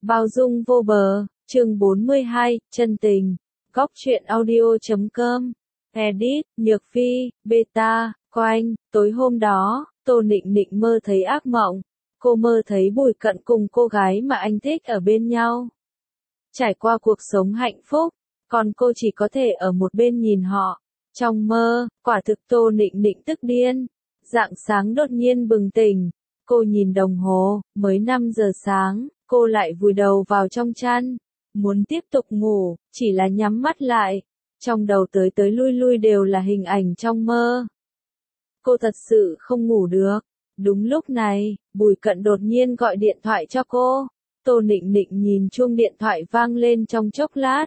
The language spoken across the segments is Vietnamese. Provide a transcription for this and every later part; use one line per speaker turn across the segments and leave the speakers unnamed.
bao dung vô bờ, chương 42, chân tình, góc truyện audio.com, edit, Nhược Phi, beta, Coanh, tối hôm đó, Tô Nịnh Nịnh mơ thấy ác mộng, cô mơ thấy Bùi Cận cùng cô gái mà anh thích ở bên nhau. Trải qua cuộc sống hạnh phúc, còn cô chỉ có thể ở một bên nhìn họ. Trong mơ, quả thực Tô Nịnh Nịnh tức điên. Rạng sáng đột nhiên bừng tỉnh, cô nhìn đồng hồ, mới 5 giờ sáng, cô lại vùi đầu vào trong chăn. Muốn tiếp tục ngủ, chỉ là nhắm mắt lại. Trong đầu tới tới lui lui đều là hình ảnh trong mơ. Cô thật sự không ngủ được. Đúng lúc này, Bùi Cận đột nhiên gọi điện thoại cho cô. Tô Nịnh Nịnh nhìn chuông điện thoại vang lên trong chốc lát.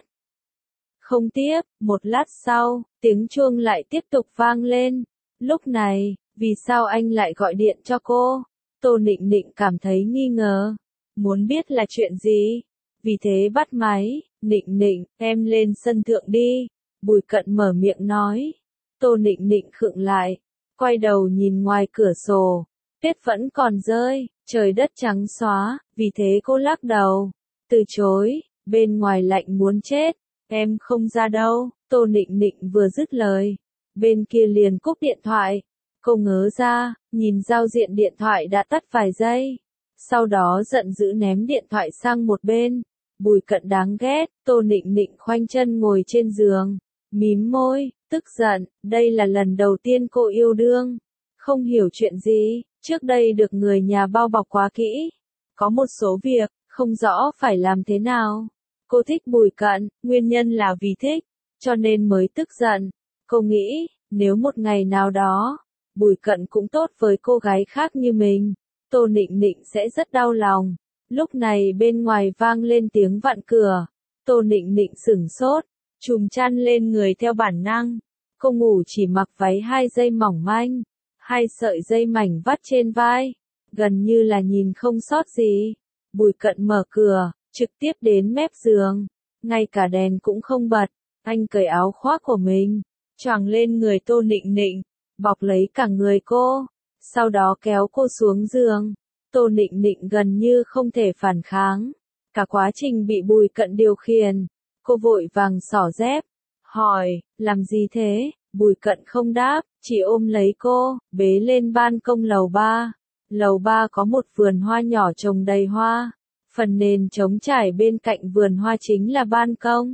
Không tiếp, một lát sau, tiếng chuông lại tiếp tục vang lên. Lúc này, vì sao anh lại gọi điện cho cô? Tô Nịnh Nịnh cảm thấy nghi ngờ. Muốn biết là chuyện gì? Vì thế bắt máy, Nịnh Nịnh, em lên sân thượng đi. Bùi Cận mở miệng nói. Tô Nịnh Nịnh khựng lại, quay đầu nhìn ngoài cửa sổ. Tuyết vẫn còn rơi, trời đất trắng xóa, vì thế cô lắc đầu. Từ chối, bên ngoài lạnh muốn chết. Em không ra đâu, Tô Nịnh Nịnh vừa dứt lời. Bên kia liền cúp điện thoại. Cô ngớ ra, nhìn giao diện điện thoại đã tắt vài giây. Sau đó giận dữ ném điện thoại sang một bên. Bùi Cận đáng ghét, Tô Nịnh Nịnh khoanh chân ngồi trên giường. Mím môi, tức giận, đây là lần đầu tiên cô yêu đương. Không hiểu chuyện gì, trước đây được người nhà bao bọc quá kỹ. Có một số việc, không rõ phải làm thế nào. Cô thích Bùi Cận, nguyên nhân là vì thích, cho nên mới tức giận. Cô nghĩ, nếu một ngày nào đó, Bùi Cận cũng tốt với cô gái khác như mình, Tô Nịnh Nịnh sẽ rất đau lòng. Lúc này bên ngoài vang lên tiếng vặn cửa. Tô Nịnh Nịnh sửng sốt, trùm chăn lên người theo bản năng. Cô ngủ chỉ mặc váy 2 dây mỏng manh, 2 sợi dây mảnh vắt trên vai, gần như là nhìn không sót gì. Bùi Cận mở cửa, trực tiếp đến mép giường, ngay cả đèn cũng không bật. Anh cởi áo khoác của mình, choàng lên người Tô Nịnh Nịnh, bọc lấy cả người cô, sau đó kéo cô xuống giường. Tô Nịnh Nịnh gần như không thể phản kháng. Cả quá trình bị Bùi Cận điều khiển, cô vội vàng xỏ dép, hỏi, làm gì thế? Bùi Cận không đáp, chỉ ôm lấy cô, bế lên ban công lầu 3. Lầu 3 có một vườn hoa nhỏ trồng đầy hoa. Phần nền trống trải bên cạnh vườn hoa chính là ban công.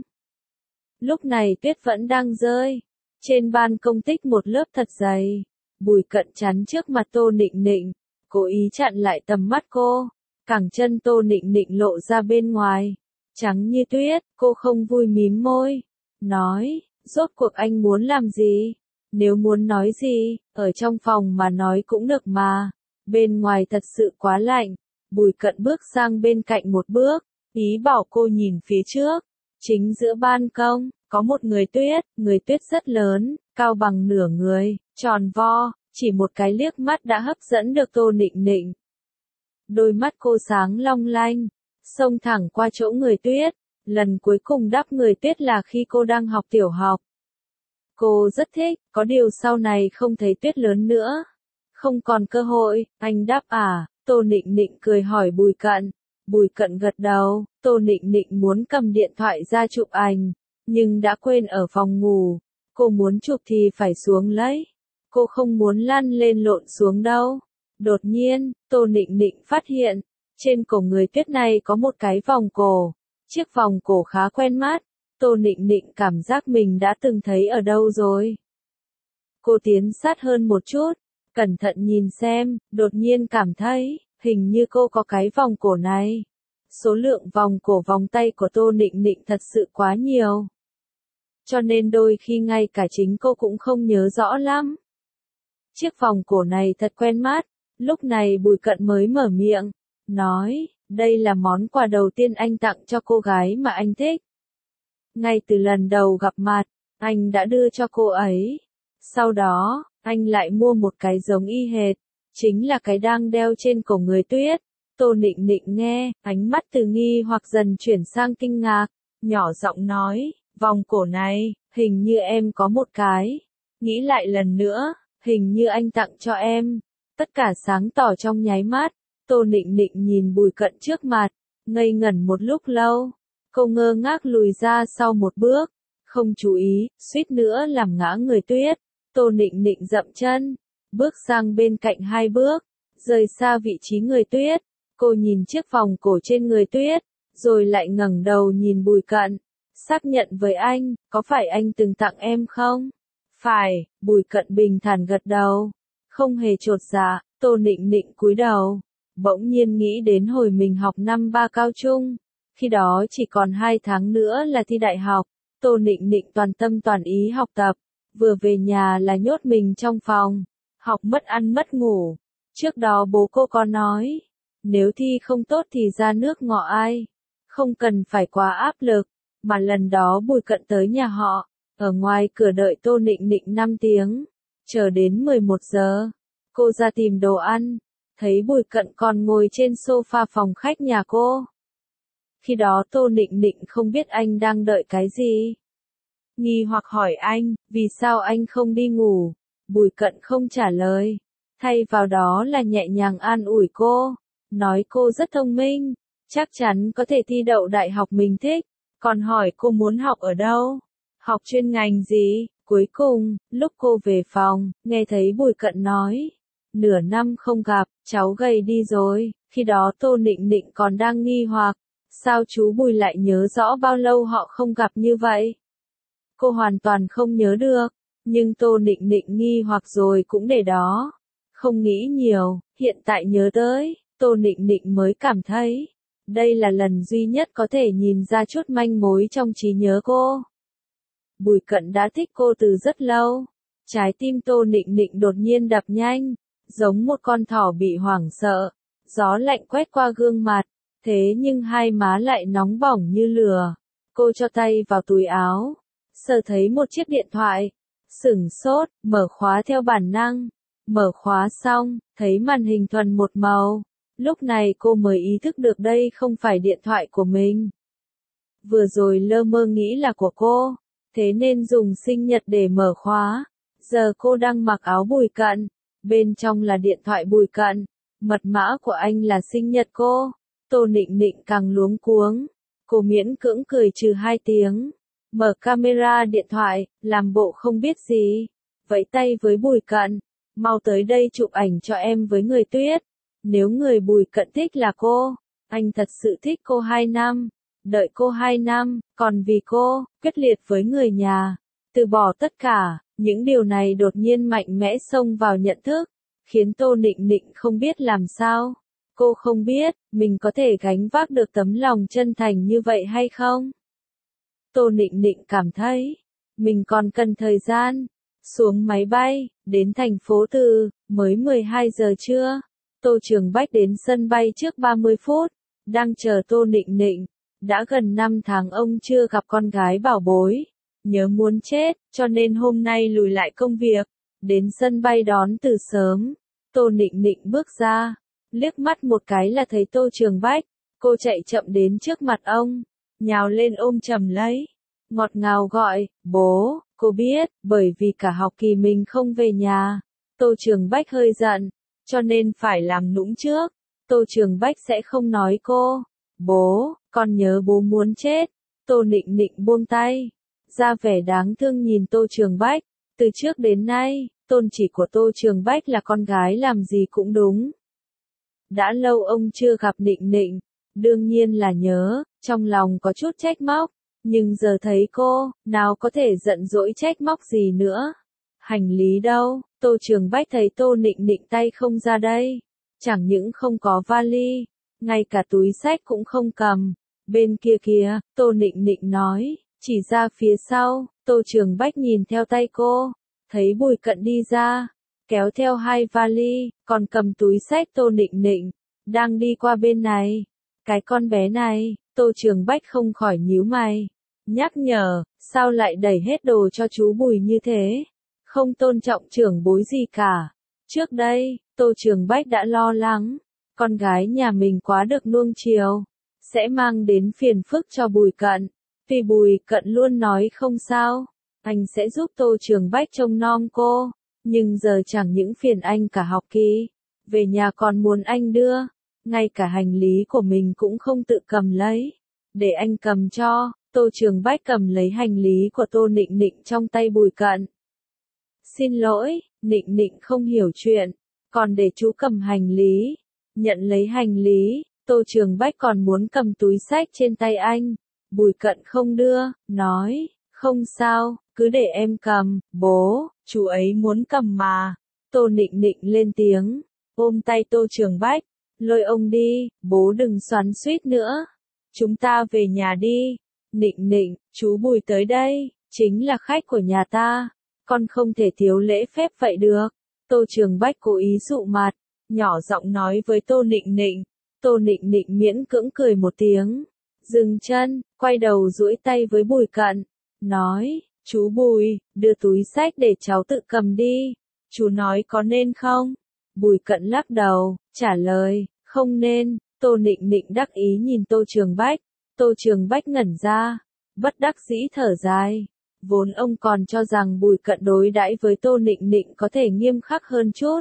Lúc này tuyết vẫn đang rơi. Trên ban công tích một lớp thật dày. Bùi Cận chắn trước mặt Tô Nịnh Nịnh, cố ý chặn lại tầm mắt cô. Cẳng chân Tô Nịnh Nịnh lộ ra bên ngoài, trắng như tuyết. Cô không vui mím môi, nói, rốt cuộc anh muốn làm gì? Nếu muốn nói gì, ở trong phòng mà nói cũng được mà. Bên ngoài thật sự quá lạnh. Bùi Cận bước sang bên cạnh một bước, ý bảo cô nhìn phía trước. Chính giữa ban công, có một người tuyết rất lớn, cao bằng nửa người, tròn vo, chỉ một cái liếc mắt đã hấp dẫn được Tô Nịnh Nịnh. Đôi mắt cô sáng long lanh, xông thẳng qua chỗ người tuyết. Lần cuối cùng đắp người tuyết là khi cô đang học tiểu học. Cô rất thích, có điều sau này không thấy tuyết lớn nữa. Không còn cơ hội, anh đáp à? Tô Nịnh Nịnh cười hỏi Bùi Cận. Bùi Cận gật đầu. Tô Nịnh Nịnh muốn cầm điện thoại ra chụp ảnh, nhưng đã quên ở phòng ngủ. Cô muốn chụp thì phải xuống lấy. Cô không muốn lăn lên lộn xuống đâu. Đột nhiên, Tô Nịnh Nịnh phát hiện, trên cổ người tuyết này có một cái vòng cổ. Chiếc vòng cổ khá quen mắt. Tô Nịnh Nịnh cảm giác mình đã từng thấy ở đâu rồi. Cô tiến sát hơn một chút, cẩn thận nhìn xem, đột nhiên cảm thấy, hình như cô có cái vòng cổ này. Số lượng vòng cổ vòng tay của Tô Nịnh Nịnh thật sự quá nhiều. Cho nên đôi khi ngay cả chính cô cũng không nhớ rõ lắm. Chiếc vòng cổ này thật quen mắt. Lúc này Bùi Cận mới mở miệng, nói, đây là món quà đầu tiên anh tặng cho cô gái mà anh thích. Ngay từ lần đầu gặp mặt, anh đã đưa cho cô ấy. Sau đó, anh lại mua một cái giống y hệt, chính là cái đang đeo trên cổ người tuyết. Tô Nịnh Nịnh nghe, ánh mắt từ nghi hoặc dần chuyển sang kinh ngạc, nhỏ giọng nói, vòng cổ này, hình như em có một cái. Nghĩ lại lần nữa, hình như anh tặng cho em. Tất cả sáng tỏ trong nháy mắt. Tô Nịnh Nịnh nhìn Bùi Cận trước mặt, Ngây ngẩn một lúc lâu, cô ngơ ngác lùi ra sau một bước, không chú ý, suýt nữa làm ngã người Tuyết. Tô Nịnh Nịnh dậm chân, bước sang bên cạnh 2 bước, rời xa vị trí người Tuyết. Cô nhìn chiếc vòng cổ trên người Tuyết, rồi lại ngẩng đầu nhìn Bùi Cận, xác nhận với anh, có phải anh từng tặng em không? Phải, Bùi Cận bình thản gật đầu, không hề chột dạ. Tô Nịnh Nịnh cúi đầu, bỗng nhiên nghĩ đến hồi mình học năm 3 cao trung, khi đó chỉ còn 2 tháng nữa là thi đại học. Tô Nịnh Nịnh toàn tâm toàn ý học tập, vừa về nhà là nhốt mình trong phòng, học mất ăn mất ngủ. Trước đó bố cô có nói, nếu thi không tốt thì ra nước ngọ ai, không cần phải quá áp lực, mà lần đó Bùi Cận tới nhà họ, ở ngoài cửa đợi Tô Nịnh Nịnh 5 tiếng, chờ đến 11 giờ, cô ra tìm đồ ăn, thấy Bùi Cận còn ngồi trên sofa phòng khách nhà cô. Khi đó Tô Nịnh Nịnh không biết anh đang đợi cái gì. Nghi hoặc hỏi anh, vì sao anh không đi ngủ? Bùi Cận không trả lời. Thay vào đó là nhẹ nhàng an ủi cô. Nói cô rất thông minh. Chắc chắn có thể thi đậu đại học mình thích. Còn hỏi cô muốn học ở đâu? Học chuyên ngành gì? Cuối cùng, lúc cô về phòng, nghe thấy Bùi Cận nói. Nửa năm không gặp, cháu gầy đi rồi. Khi đó Tô Nịnh Nịnh còn đang nghi hoặc. Sao chú Bùi lại nhớ rõ bao lâu họ không gặp như vậy? Cô hoàn toàn không nhớ được, nhưng Tô Nịnh Nịnh nghi hoặc rồi cũng để đó. Không nghĩ nhiều, hiện tại nhớ tới, Tô Nịnh Nịnh mới cảm thấy, đây là lần duy nhất có thể nhìn ra chút manh mối trong trí nhớ cô. Bùi Cận đã thích cô từ rất lâu, trái tim Tô Nịnh Nịnh đột nhiên đập nhanh, giống một con thỏ bị hoảng sợ, gió lạnh quét qua gương mặt, thế nhưng hai má lại nóng bỏng như lửa. Cô cho tay vào túi áo, sờ thấy một chiếc điện thoại, sửng sốt, mở khóa theo bản năng, mở khóa xong, thấy màn hình thuần một màu, lúc này cô mới ý thức được đây không phải điện thoại của mình. Vừa rồi lơ mơ nghĩ là của cô, thế nên dùng sinh nhật để mở khóa, giờ cô đang mặc áo Bùi Cận, bên trong là điện thoại Bùi Cận, mật mã của anh là sinh nhật cô. Tô Nịnh Nịnh càng luống cuống, cô miễn cưỡng cười trừ 2 tiếng. Mở camera điện thoại, làm bộ không biết gì, vẫy tay với Bùi Cận, mau tới đây chụp ảnh cho em với người Tuyết. Nếu người Bùi Cận thích là cô, anh thật sự thích cô 2 năm, đợi cô 2 năm, còn vì cô, quyết liệt với người nhà, từ bỏ tất cả, những điều này đột nhiên mạnh mẽ xông vào nhận thức, khiến Tô Nịnh Nịnh không biết làm sao. Cô không biết, mình có thể gánh vác được tấm lòng chân thành như vậy hay không? Tô Nịnh Nịnh cảm thấy, mình còn cần thời gian. Xuống máy bay, đến thành phố Từ, mới 12 giờ trưa. Tô Trường Bách đến sân bay trước 30 phút, đang chờ Tô Nịnh Nịnh. Đã gần 5 tháng ông chưa gặp con gái bảo bối. Nhớ muốn chết, cho nên hôm nay lùi lại công việc. Đến sân bay đón từ sớm. Tô Nịnh Nịnh bước ra, liếc mắt một cái là thấy Tô Trường Bách. Cô chạy chậm đến trước mặt ông, nhào lên ôm chầm lấy, ngọt ngào gọi, bố. Cô biết, bởi vì cả học kỳ mình không về nhà. Tô Trường Bách hơi giận, cho nên phải làm nũng trước. Tô Trường Bách sẽ không nói cô. Bố, con nhớ bố muốn chết. Tô Nịnh Nịnh buông tay, ra vẻ đáng thương nhìn Tô Trường Bách. Từ trước đến nay, tôn chỉ của Tô Trường Bách là con gái làm gì cũng đúng. Đã lâu ông chưa gặp Nịnh Nịnh, đương nhiên là nhớ, trong lòng có chút trách móc. Nhưng giờ thấy cô, nào có thể giận dỗi trách móc gì nữa. Hành lý đâu? Tô Trường Bách thấy Tô Nịnh Nịnh tay không ra đây. Chẳng những không có vali, ngay cả túi xách cũng không cầm. Bên kia kìa, Tô Nịnh Nịnh nói, chỉ ra phía sau. Tô Trường Bách nhìn theo tay cô, thấy Bùi Cận đi ra, kéo theo 2 vali, còn cầm túi xách. Tô Nịnh Nịnh đang đi qua bên này. Cái con bé này, Tô Trường Bách không khỏi nhíu mày. Nhắc nhở, sao lại đẩy hết đồ cho chú Bùi như thế? Không tôn trọng trưởng bối gì cả. Trước đây, Tô Trường Bách đã lo lắng, con gái nhà mình quá được nuông chiều, sẽ mang đến phiền phức cho Bùi Cận. Vì Bùi Cận luôn nói không sao, anh sẽ giúp Tô Trường Bách trông nom cô. Nhưng giờ chẳng những phiền anh cả học kỳ, về nhà còn muốn anh đưa ngay cả hành lý của mình cũng không tự cầm lấy. Để anh cầm cho. Tô Trường Bách cầm lấy hành lý của Tô Nịnh Nịnh trong tay Bùi Cận. Xin lỗi, Nịnh Nịnh không hiểu chuyện, còn để chú cầm hành lý. Nhận lấy hành lý, Tô Trường Bách còn muốn cầm túi xách trên tay anh. Bùi Cận không đưa, nói, không sao, cứ để em cầm, bố, chú ấy muốn cầm mà. Tô Nịnh Nịnh lên tiếng, ôm tay Tô Trường Bách, lôi ông đi, bố đừng xoắn xuýt nữa. Chúng ta về nhà đi. Nịnh Nịnh, chú Bùi tới đây, chính là khách của nhà ta, con không thể thiếu lễ phép vậy được. Tô Trường Bách cố ý dụ mặt, nhỏ giọng nói với Tô Nịnh Nịnh. Tô Nịnh Nịnh miễn cưỡng cười một tiếng, dừng chân, quay đầu duỗi tay với Bùi Cận, nói, chú Bùi, đưa túi xách để cháu tự cầm đi, chú nói có nên không? Bùi Cận lắc đầu, trả lời, không nên. Tô Nịnh Nịnh đắc ý nhìn Tô Trường Bách. Tô Trường Bách ngẩn ra, bất đắc dĩ thở dài. Vốn ông còn cho rằng Bùi Cận đối đãi với Tô Nịnh Nịnh có thể nghiêm khắc hơn chút,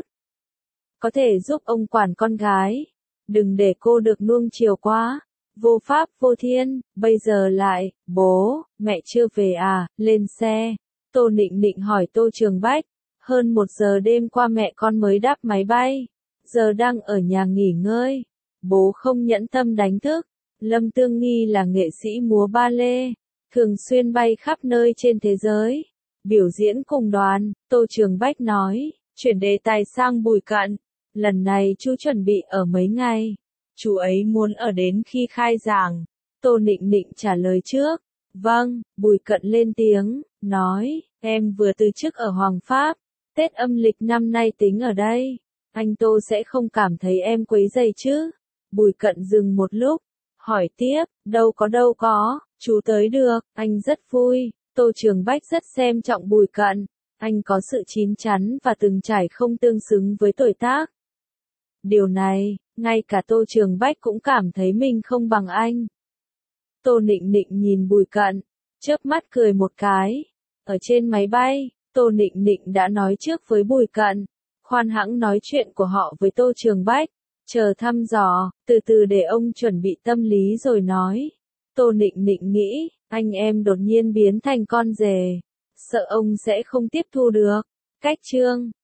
có thể giúp ông quản con gái, đừng để cô được nuông chiều quá. Vô pháp vô thiên, bây giờ lại, bố, mẹ chưa về à, lên xe. Tô Nịnh Nịnh hỏi Tô Trường Bách, hơn 1 giờ đêm qua mẹ con mới đáp máy bay, giờ đang ở nhà nghỉ ngơi. Bố không nhẫn tâm đánh thức. Lâm Tương Nghi là nghệ sĩ múa ba lê, thường xuyên bay khắp nơi trên thế giới, biểu diễn cùng đoàn. Tô Trường Bách nói, chuyển đề tài sang Bùi Cận, lần này chú chuẩn bị ở mấy ngày, chú ấy muốn ở đến khi khai giảng. Tô Nịnh Nịnh trả lời trước, vâng. Bùi Cận lên tiếng, nói, em vừa từ chức ở Hoàng Pháp, Tết âm lịch năm nay tính ở đây, anh Tô sẽ không cảm thấy em quấy rầy chứ? Bùi Cận dừng một lúc, hỏi tiếp, đâu có, chú tới được, anh rất vui. Tô Trường Bách rất xem trọng Bùi Cận, anh có sự chín chắn và từng trải không tương xứng với tuổi tác. Điều này, ngay cả Tô Trường Bách cũng cảm thấy mình không bằng anh. Tô Nịnh Nịnh nhìn Bùi Cận, chớp mắt cười một cái. Ở trên máy bay, Tô Nịnh Nịnh đã nói trước với Bùi Cận, khoan hãng nói chuyện của họ với Tô Trường Bách, chờ thăm dò, từ từ để ông chuẩn bị tâm lý rồi nói. Tô Nịnh Nịnh nghĩ, anh em đột nhiên biến thành con rể, sợ ông sẽ không tiếp thu được. Cách chương